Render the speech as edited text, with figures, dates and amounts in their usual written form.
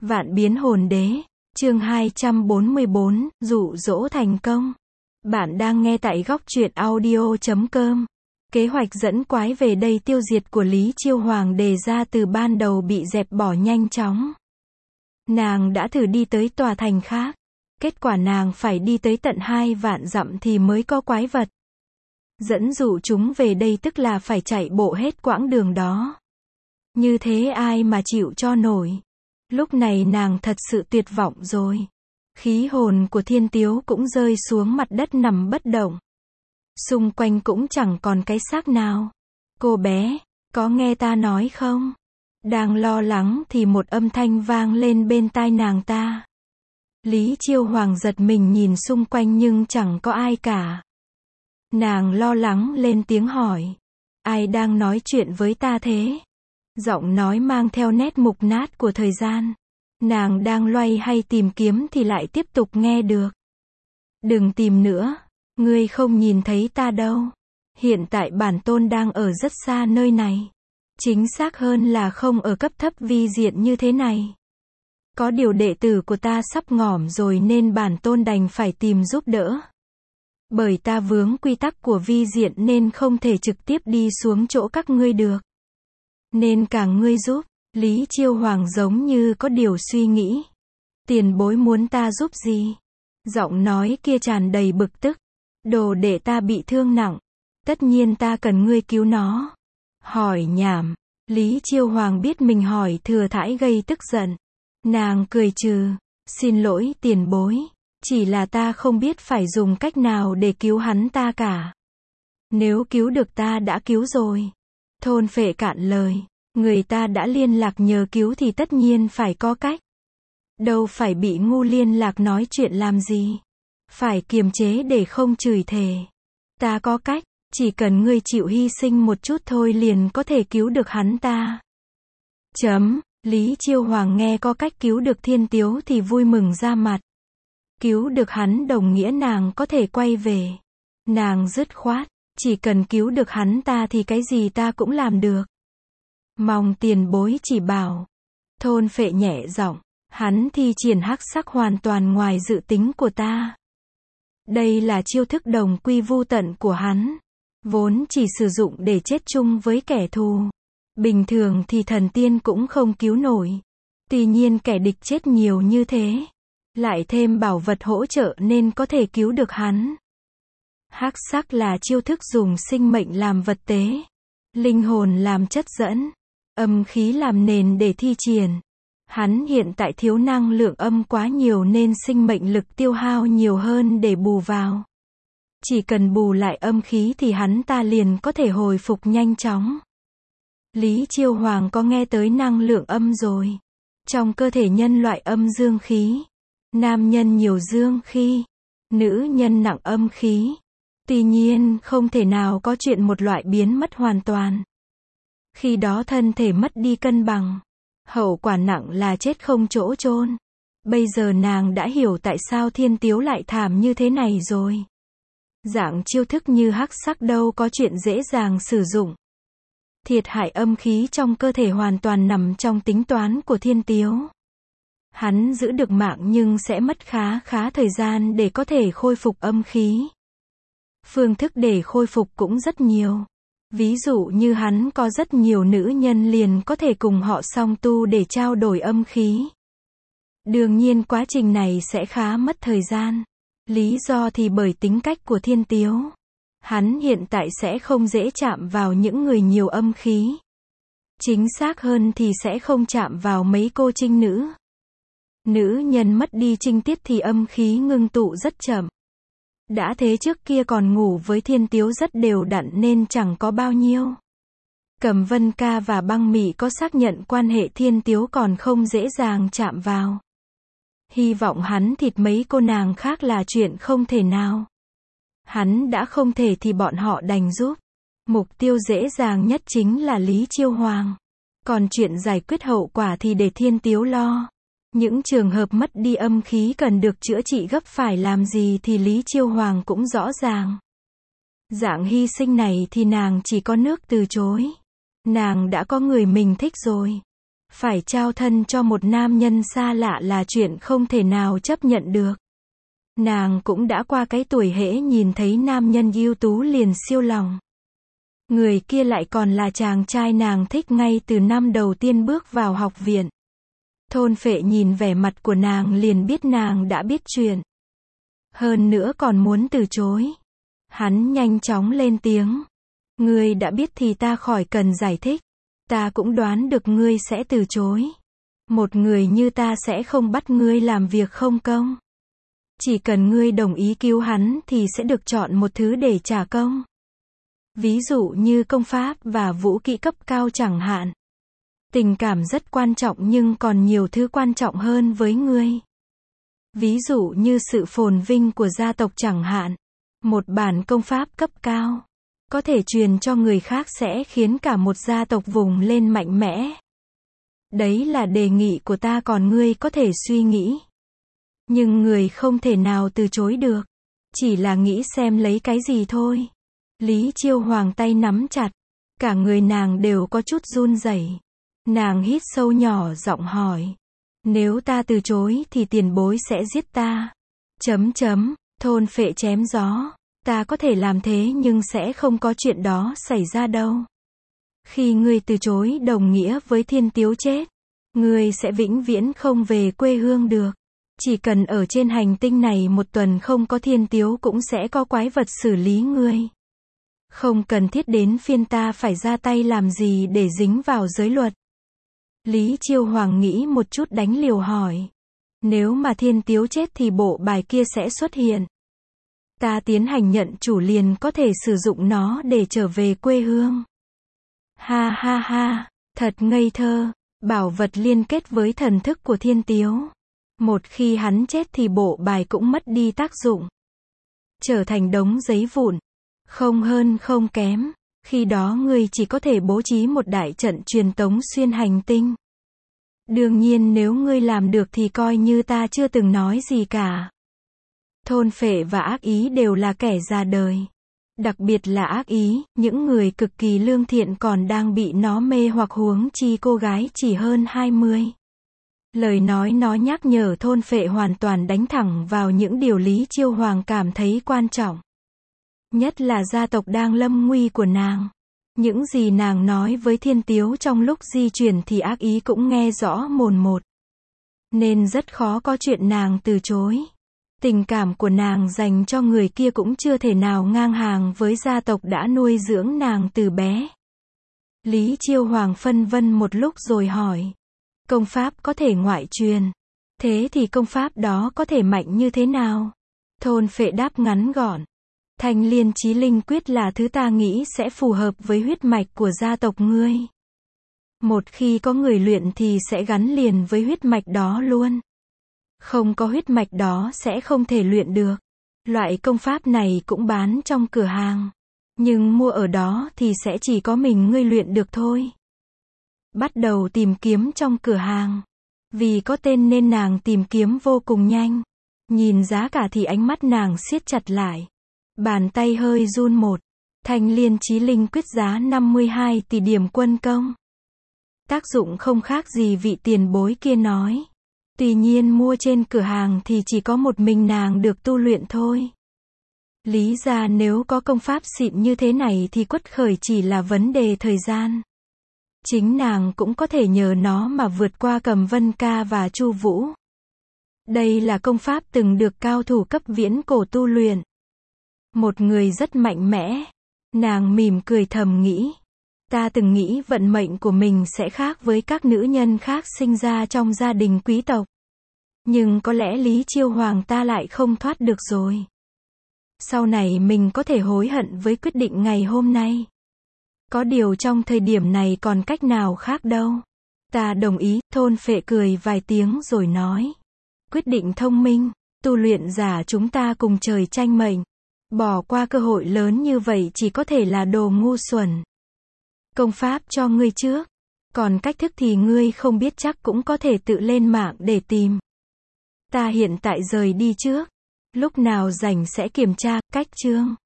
Vạn biến hồn đế, chương 244, dụ dỗ thành công. Bạn đang nghe tại góc truyện audio.com. Kế hoạch dẫn quái về đây tiêu diệt của Lý Chiêu Hoàng đề ra từ ban đầu bị dẹp bỏ nhanh chóng. Nàng đã thử đi tới tòa thành khác. Kết quả nàng phải đi tới tận 2 vạn dặm thì mới có quái vật. Dẫn dụ chúng về đây tức là phải chạy bộ hết quãng đường đó. Như thế ai mà chịu cho nổi. Lúc này nàng thật sự tuyệt vọng rồi. Khí hồn của Thiên Tiếu cũng rơi xuống mặt đất nằm bất động. Xung quanh cũng chẳng còn cái xác nào. Cô bé, có nghe ta nói không? Đang lo lắng thì một âm thanh vang lên bên tai nàng ta. Lý Chiêu Hoàng giật mình nhìn xung quanh nhưng chẳng có ai cả. Nàng lo lắng lên tiếng hỏi. Ai đang nói chuyện với ta thế? Giọng nói mang theo nét mục nát của thời gian. Nàng đang loay hay tìm kiếm thì lại tiếp tục nghe được. Đừng tìm nữa, ngươi không nhìn thấy ta đâu. Hiện tại bản tôn đang ở rất xa nơi này. Chính xác hơn là không ở cấp thấp vi diện như thế này. Có điều đệ tử của ta sắp ngỏm rồi nên bản tôn đành phải tìm giúp đỡ. Bởi ta vướng quy tắc của vi diện nên không thể trực tiếp đi xuống chỗ các ngươi được. Nên cả ngươi giúp. Lý Chiêu Hoàng giống như có điều suy nghĩ. Tiền bối muốn ta giúp gì? Giọng nói kia tràn đầy bực tức. Đồ đệ ta bị thương nặng. Tất nhiên ta cần ngươi cứu nó. Hỏi nhảm. Lý Chiêu Hoàng biết mình hỏi thừa thãi gây tức giận. Nàng cười trừ. Xin lỗi tiền bối. Chỉ là ta không biết phải dùng cách nào để cứu hắn ta cả. Nếu cứu được ta đã cứu rồi. Thôn Phệ cạn lời. Người ta đã liên lạc nhờ cứu thì tất nhiên phải có cách. Đâu phải bị ngu liên lạc nói chuyện làm gì. Phải kiềm chế để không chửi thề. Ta có cách, chỉ cần ngươi chịu hy sinh một chút thôi liền có thể cứu được hắn ta. Lý Chiêu Hoàng nghe có cách cứu được Thiên Tiếu thì vui mừng ra mặt. Cứu được hắn đồng nghĩa nàng có thể quay về. Nàng dứt khoát, chỉ cần cứu được hắn ta thì cái gì ta cũng làm được. Mong tiền bối chỉ bảo. Thôn Phệ nhẹ giọng. Hắn thi triển hắc sắc hoàn toàn ngoài dự tính của ta. Đây là chiêu thức đồng quy vu tận của hắn. Vốn chỉ sử dụng để chết chung với kẻ thù. Bình thường thì thần tiên cũng không cứu nổi. Tuy nhiên kẻ địch chết nhiều như thế. Lại thêm bảo vật hỗ trợ nên có thể cứu được hắn. Hắc sắc là chiêu thức dùng sinh mệnh làm vật tế. Linh hồn làm chất dẫn. Âm khí làm nền để thi triển. Hắn hiện tại thiếu năng lượng âm quá nhiều nên sinh mệnh lực tiêu hao nhiều hơn để bù vào. Chỉ cần bù lại âm khí thì hắn ta liền có thể hồi phục nhanh chóng. Lý Chiêu Hoàng có nghe tới năng lượng âm rồi. Trong cơ thể nhân loại âm dương khí. Nam nhân nhiều dương khí. Nữ nhân nặng âm khí. Tuy nhiên không thể nào có chuyện một loại biến mất hoàn toàn. Khi đó thân thể mất đi cân bằng. Hậu quả nặng là chết không chỗ chôn. Bây giờ nàng đã hiểu tại sao Thiên Tiếu lại thảm như thế này rồi. Dạng chiêu thức như hắc sắc đâu có chuyện dễ dàng sử dụng. Thiệt hại âm khí trong cơ thể hoàn toàn nằm trong tính toán của Thiên Tiếu. Hắn giữ được mạng nhưng sẽ mất khá thời gian để có thể khôi phục âm khí. Phương thức để khôi phục cũng rất nhiều. Ví dụ như hắn có rất nhiều nữ nhân liền có thể cùng họ song tu để trao đổi âm khí. Đương nhiên quá trình này sẽ khá mất thời gian. Lý do thì bởi tính cách của Thiên Tiếu. Hắn hiện tại sẽ không dễ chạm vào những người nhiều âm khí. Chính xác hơn thì sẽ không chạm vào mấy cô trinh nữ. Nữ nhân mất đi trinh tiết thì âm khí ngưng tụ rất chậm. Đã thế trước kia còn ngủ với Thiên Tiếu rất đều đặn nên chẳng có bao nhiêu. Cẩm Vân Ca và Băng Mị có xác nhận quan hệ Thiên Tiếu còn không dễ dàng chạm vào. Hy vọng hắn thịt mấy cô nàng khác là chuyện không thể nào. Hắn đã không thể thì bọn họ đành giúp. Mục tiêu dễ dàng nhất chính là Lý Chiêu Hoàng. Còn chuyện giải quyết hậu quả thì để Thiên Tiếu lo. Những trường hợp mất đi âm khí cần được chữa trị gấp phải làm gì thì Lý Chiêu Hoàng cũng rõ ràng. Dạng hy sinh này thì nàng chỉ có nước từ chối. Nàng đã có người mình thích rồi. Phải trao thân cho một nam nhân xa lạ là chuyện không thể nào chấp nhận được. Nàng cũng đã qua cái tuổi hễ nhìn thấy nam nhân ưu tú liền siêu lòng. Người kia lại còn là chàng trai nàng thích ngay từ năm đầu tiên bước vào học viện. Thôn Phệ nhìn vẻ mặt của nàng liền biết nàng đã biết chuyện. Hơn nữa còn muốn từ chối. Hắn nhanh chóng lên tiếng. Ngươi đã biết thì ta khỏi cần giải thích. Ta cũng đoán được ngươi sẽ từ chối. Một người như ta sẽ không bắt ngươi làm việc không công. Chỉ cần ngươi đồng ý cứu hắn thì sẽ được chọn một thứ để trả công. Ví dụ như công pháp và vũ kỹ cấp cao chẳng hạn. Tình cảm rất quan trọng nhưng còn nhiều thứ quan trọng hơn với ngươi. Ví dụ như sự phồn vinh của gia tộc chẳng hạn. Một bản công pháp cấp cao có thể truyền cho người khác sẽ khiến cả một gia tộc vùng lên mạnh mẽ. Đấy là đề nghị của ta còn ngươi có thể suy nghĩ. Nhưng người không thể nào từ chối được. Chỉ là nghĩ xem lấy cái gì thôi. Lý Chiêu Hoàng tay nắm chặt. Cả người nàng đều có chút run rẩy. Nàng hít sâu nhỏ giọng hỏi. Nếu ta từ chối thì tiền bối sẽ giết ta. Thôn Phệ chém gió. Ta có thể làm thế nhưng sẽ không có chuyện đó xảy ra đâu. Khi ngươi từ chối đồng nghĩa với Thiên Tiếu chết. Ngươi sẽ vĩnh viễn không về quê hương được. Chỉ cần ở trên hành tinh này một tuần không có Thiên Tiếu cũng sẽ có quái vật xử lý ngươi. Không cần thiết đến phiên ta phải ra tay làm gì để dính vào giới luật. Lý Chiêu Hoàng nghĩ một chút đánh liều hỏi. Nếu mà Thiên Tiếu chết thì bộ bài kia sẽ xuất hiện. Ta tiến hành nhận chủ liền có thể sử dụng nó để trở về quê hương. Ha ha ha, thật ngây thơ, bảo vật liên kết với thần thức của Thiên Tiếu. Một khi hắn chết thì bộ bài cũng mất đi tác dụng. Trở thành đống giấy vụn. Không hơn không kém. Khi đó ngươi chỉ có thể bố trí một đại trận truyền tống xuyên hành tinh. Đương nhiên nếu ngươi làm được thì coi như ta chưa từng nói gì cả. Thôn Phệ và Ác Ý đều là kẻ già đời. Đặc biệt là Ác Ý, những người cực kỳ lương thiện còn đang bị nó mê hoặc huống chi cô gái chỉ hơn 20. Lời nói nó nhắc nhở Thôn Phệ hoàn toàn đánh thẳng vào những điều Lý Chiêu Hoàng cảm thấy quan trọng. Nhất là gia tộc đang lâm nguy của nàng. Những gì nàng nói với Thiên Tiếu trong lúc di chuyển thì Ác Ý cũng nghe rõ mồn một. Nên rất khó có chuyện nàng từ chối. Tình cảm của nàng dành cho người kia cũng chưa thể nào ngang hàng với gia tộc đã nuôi dưỡng nàng từ bé. Lý Chiêu Hoàng phân vân một lúc rồi hỏi. Công pháp có thể ngoại truyền. Thế thì công pháp đó có thể mạnh như thế nào? Thôn Phệ đáp ngắn gọn. Thanh Liên Chí Linh Quyết là thứ ta nghĩ sẽ phù hợp với huyết mạch của gia tộc ngươi. Một khi có người luyện thì sẽ gắn liền với huyết mạch đó luôn. Không có huyết mạch đó sẽ không thể luyện được. Loại công pháp này cũng bán trong cửa hàng. Nhưng mua ở đó thì sẽ chỉ có mình ngươi luyện được thôi. Bắt đầu tìm kiếm trong cửa hàng. Vì có tên nên nàng tìm kiếm vô cùng nhanh. Nhìn giá cả thì ánh mắt nàng siết chặt lại. Bàn tay hơi run một. Thanh Liên Chí Linh Quyết giá 52 tỷ điểm quân công. Tác dụng không khác gì vị tiền bối kia nói. Tuy nhiên mua trên cửa hàng thì chỉ có một mình nàng được tu luyện thôi. Lý ra nếu có công pháp xịn như thế này thì quất khởi chỉ là vấn đề thời gian. Chính nàng cũng có thể nhờ nó mà vượt qua Cầm Vân Ca và Chu Vũ. Đây là công pháp từng được cao thủ cấp viễn cổ tu luyện. Một người rất mạnh mẽ. Nàng mỉm cười thầm nghĩ. Ta từng nghĩ vận mệnh của mình sẽ khác với các nữ nhân khác sinh ra trong gia đình quý tộc. Nhưng có lẽ Lý Chiêu Hoàng ta lại không thoát được rồi. Sau này mình có thể hối hận với quyết định ngày hôm nay. Có điều trong thời điểm này còn cách nào khác đâu. Ta đồng ý, Thôn Phệ cười vài tiếng rồi nói. Quyết định thông minh, tu luyện giả chúng ta cùng trời tranh mệnh. Bỏ qua cơ hội lớn như vậy chỉ có thể là đồ ngu xuẩn. Công pháp cho ngươi trước. Còn cách thức thì ngươi không biết chắc cũng có thể tự lên mạng để tìm. Ta hiện tại rời đi trước. Lúc nào rảnh sẽ kiểm tra, cách chương.